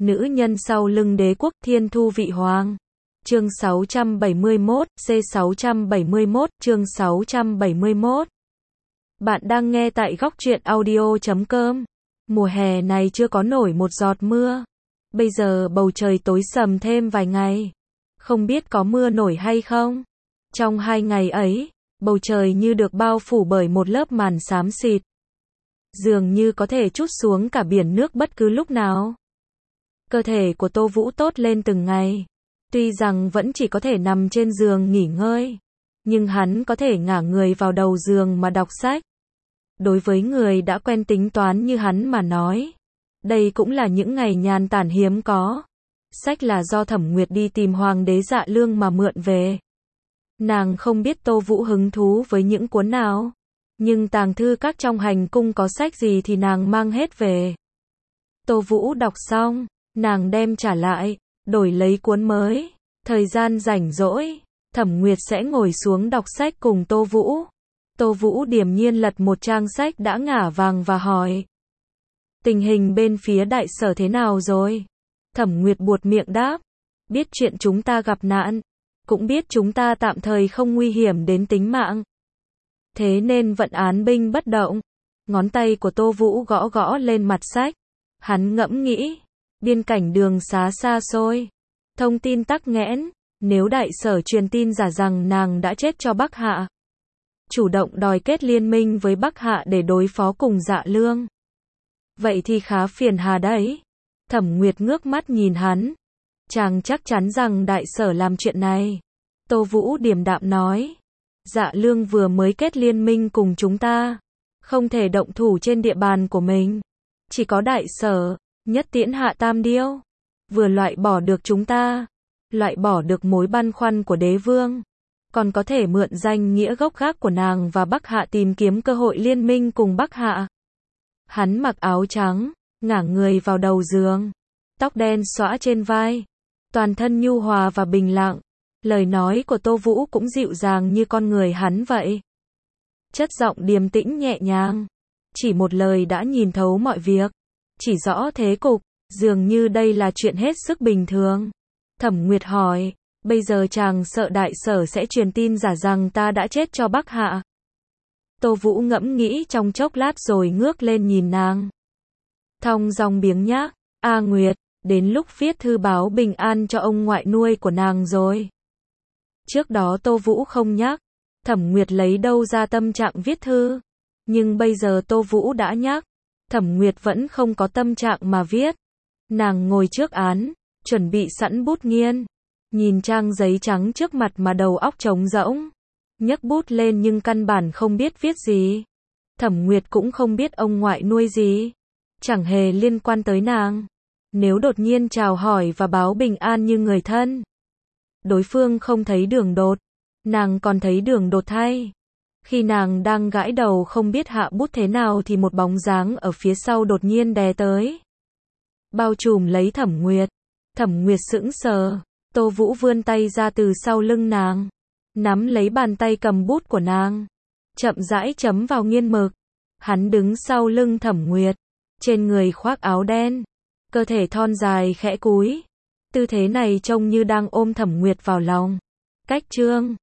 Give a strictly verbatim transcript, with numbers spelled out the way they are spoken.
Nữ nhân sau lưng đế quốc thiên thu vị hoàng. Chương sáu trăm bảy mươi mốt, C sáu trăm bảy mươi mốt, chương sáu trăm bảy mươi mốt. Bạn đang nghe tại góc truyện audio chấm com. Mùa hè này chưa có nổi một giọt mưa. Bây giờ bầu trời tối sầm thêm vài ngày. Không biết có mưa nổi hay không? Trong hai ngày ấy, bầu trời như được bao phủ bởi một lớp màn xám xịt. Dường như có thể trút xuống cả biển nước bất cứ lúc nào. Cơ thể của Tô Vũ tốt lên từng ngày. Tuy rằng vẫn chỉ có thể nằm trên giường nghỉ ngơi, nhưng hắn có thể ngả người vào đầu giường mà đọc sách. Đối với người đã quen tính toán như hắn mà nói, đây cũng là những ngày nhàn tản hiếm có. Sách là do Thẩm Nguyệt đi tìm Hoàng đế Dạ Lương mà mượn về. Nàng không biết Tô Vũ hứng thú với những cuốn nào, nhưng tàng thư các trong hành cung có sách gì thì nàng mang hết về. Tô Vũ đọc xong, nàng đem trả lại, đổi lấy cuốn mới. Thời gian rảnh rỗi, Thẩm Nguyệt sẽ ngồi xuống đọc sách cùng Tô Vũ. Tô Vũ điềm nhiên lật một trang sách đã ngả vàng và hỏi: tình hình bên phía đại sở thế nào rồi? Thẩm Nguyệt buột miệng đáp: biết chuyện chúng ta gặp nạn, cũng biết chúng ta tạm thời không nguy hiểm đến tính mạng. Thế nên vẫn án binh bất động. Ngón tay của Tô Vũ gõ gõ lên mặt sách. Hắn ngẫm nghĩ, biên cảnh đường xá xa xôi, thông tin tắc nghẽn, nếu đại sở truyền tin giả rằng nàng đã chết cho Bắc Hạ, chủ động đòi kết liên minh với Bắc Hạ để đối phó cùng Dạ Lương, vậy thì khá phiền hà đấy. Thẩm Nguyệt ngước mắt nhìn hắn. Chàng chắc chắn rằng đại sở làm chuyện này. Tô Vũ điềm đạm nói: Dạ Lương vừa mới kết liên minh cùng chúng ta, không thể động thủ trên địa bàn của mình. Chỉ có đại sở, nhất tiễn hạ tam điêu, vừa loại bỏ được chúng ta, loại bỏ được mối băn khoăn của đế vương, còn có thể mượn danh nghĩa gốc gác của nàng và Bắc Hạ tìm kiếm cơ hội liên minh cùng Bắc Hạ. Hắn mặc áo trắng, ngả người vào đầu giường, tóc đen xõa trên vai, toàn thân nhu hòa và bình lặng. Lời nói của Tô Vũ cũng dịu dàng như con người hắn vậy. Chất giọng điềm tĩnh nhẹ nhàng, chỉ một lời đã nhìn thấu mọi việc, chỉ rõ thế cục, dường như đây là chuyện hết sức bình thường. Thẩm Nguyệt hỏi: bây giờ chàng sợ đại sở sẽ truyền tin giả rằng ta đã chết cho Bắc Hạ? Tô Vũ ngẫm nghĩ trong chốc lát rồi ngước lên nhìn nàng. Thong dong biếng nhác: A Nguyệt, đến lúc viết thư báo bình an cho ông ngoại nuôi của nàng rồi. Trước đó Tô Vũ không nhắc, Thẩm Nguyệt lấy đâu ra tâm trạng viết thư. Nhưng bây giờ Tô Vũ đã nhắc, Thẩm Nguyệt vẫn không có tâm trạng mà viết. Nàng ngồi trước án, chuẩn bị sẵn bút nghiên, nhìn trang giấy trắng trước mặt mà đầu óc trống rỗng. Nhấc bút lên nhưng căn bản không biết viết gì. Thẩm Nguyệt cũng không biết ông ngoại nuôi gì, chẳng hề liên quan tới nàng. Nếu đột nhiên chào hỏi và báo bình an như người thân, đối phương không thấy đường đột, nàng còn thấy đường đột thay. Khi nàng đang gãi đầu không biết hạ bút thế nào thì một bóng dáng ở phía sau đột nhiên đè tới, bao trùm lấy Thẩm Nguyệt. Thẩm Nguyệt sững sờ. Tô Vũ vươn tay ra từ sau lưng nàng, nắm lấy bàn tay cầm bút của nàng, chậm rãi chấm vào nghiên mực. Hắn đứng sau lưng Thẩm Nguyệt, trên người khoác áo đen, cơ thể thon dài khẽ cúi. Tư thế này trông như đang ôm Thẩm Nguyệt vào lòng. Cách chương